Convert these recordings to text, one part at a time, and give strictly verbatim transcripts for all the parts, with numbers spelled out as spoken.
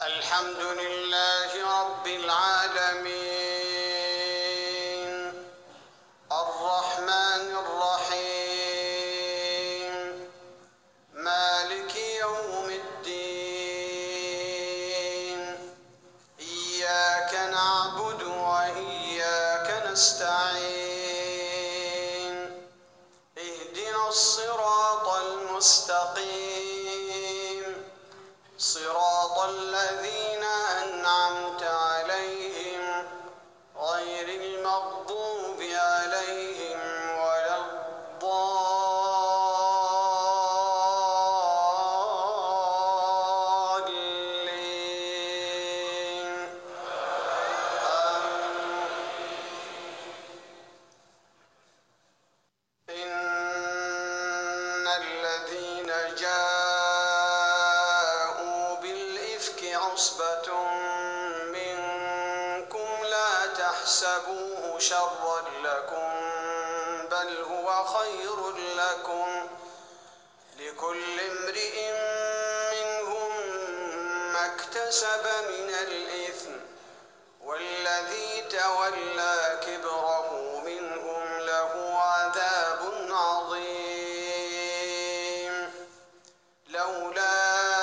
الحمد لله رب العالمين الرحمن الرحيم مالك يوم الدين إياك نعبد وإياك نستعين اهدنا الصراط المستقيم صراط الذين أنعمت عليهم غير المغضوب عليهم ولا الضالين آمين. إن الذين جاءوا بالإفك عصبة منكم لا تحسبوه شرا لكم بل هو خير لكم لكل امرئ منهم ما اكتسب من الإثم والذي تولى كبره منهم له عذاب عظيم لولا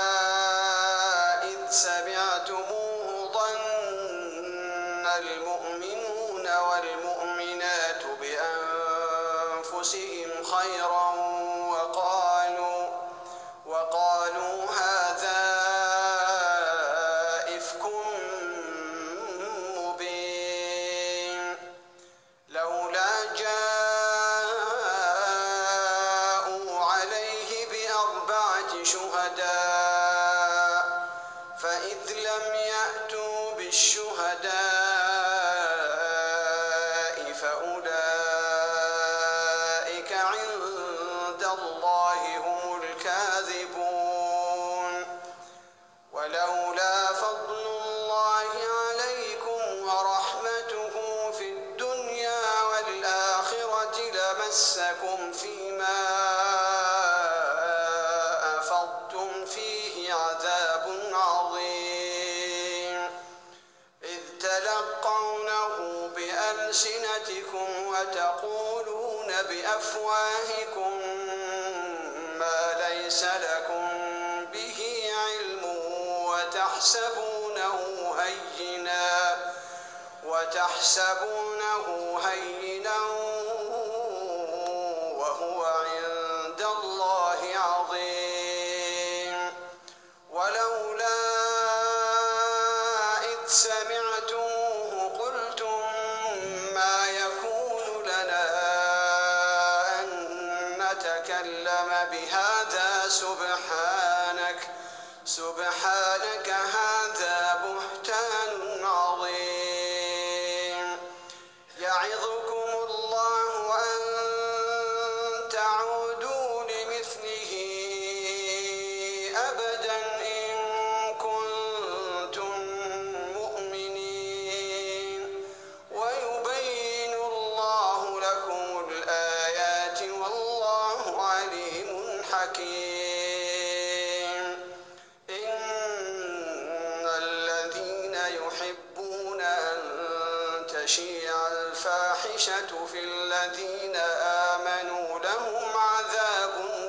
إذ سمعتموه ظن المؤمنون والمؤمنات بأنفسهم خيرا وقالوا وقالوا هذا إفك مبين لولا جاءوا عليه بأربعة شهداء فإذ لم يأتوا بالشهداء فأولئك عند الله هم الكاذبون ولولا فضل الله عليكم ورحمته في الدنيا والآخرة لمسكم فيما أفضتم فيه عذاب عظيم إذ تلقونه بألسنتكم وتقولون بأفواهكم ما ليس لكم به علم وتحسبونه هينا وتحسبونه هينا وهو عند الله عظيم ولولا إذ سمعتموه قلتم ما يكون لنا أن نتكلم بهذا سبحانك سبحانك هذا بهتان عظيم يعظكم الله أن تعودوا لمثله أبدا إن كنتم مؤمنين ويبين الله لكم الآيات والله عليم حكيم إن الذين يحبون أن تشيع الفاحشة في الذين آمنوا لهم عذاب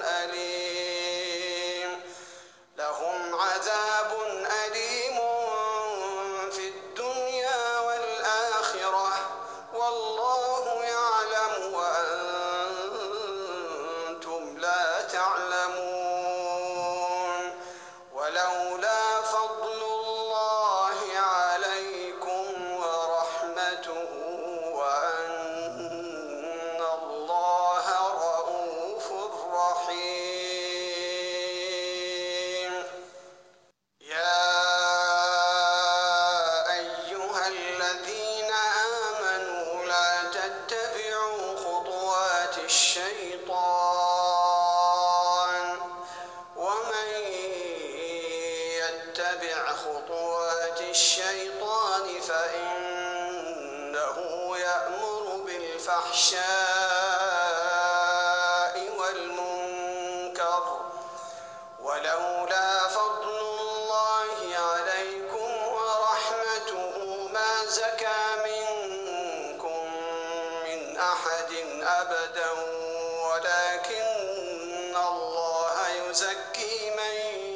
أليم لهم عذاب أليم في الدنيا والآخرة والله يعلم وأنتم لا تعلمون ولولا فضل الله عليكم ورحمته وأن الله رءوف رحيم يا أيها الذين آمنوا لا تتبعوا خطوات الشيطان ومن يتبع خطوات الشيطان فإنه يأمر بالفحشاء والمنكر ولولا فضل الله عليكم زكى منكم من أحد أبدا ولكن الله يزكي من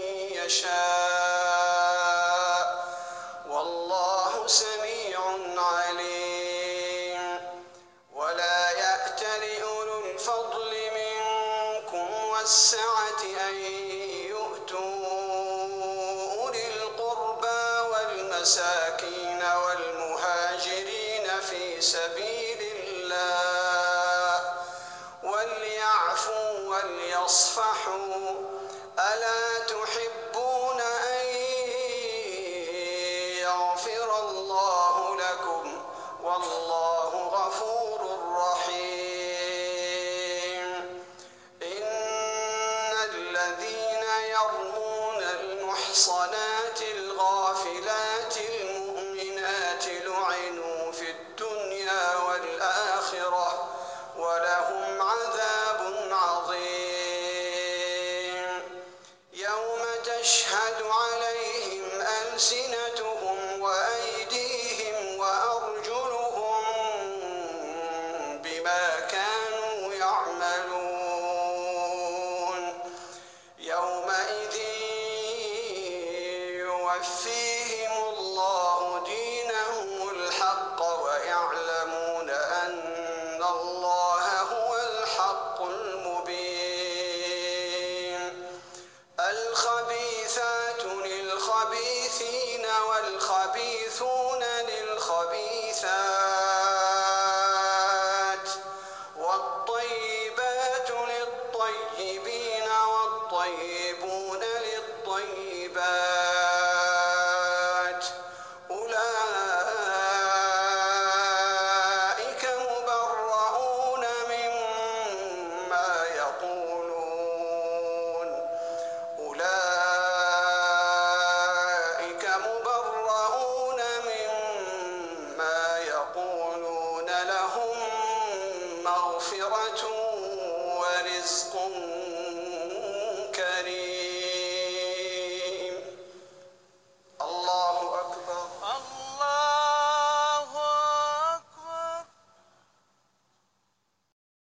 يشاء والله سميع عليم. ولا يأتل أولو الفضل منكم والسعة أن يؤتوا أولي القربى والمساكين والمهاجرين في سبيل الله وليعفوا وليصفحوا ألا تحبون أن يغفر الله لكم والله غفور رحيم. إن الذين يرمون المحصنات الغافلات المؤمنات لعنوا في الدنيا والآخرة ولهم عذاب عظيم. يوم تشهد عليهم ألسنتهم وأيديهم وأرجلهم بما كانوا يعملون يومئذ يوفيهم الله دينهم الحق ويعلمون أن الله هو الحق المبين. الخبيثات للخبيثين والخبيثون للخبيثات والطيبات للطيبين والطيبون للطيبات أولئك مبرؤون مما يقولون أولئك مبرؤون مما يقولون لهم مغفرة ورزق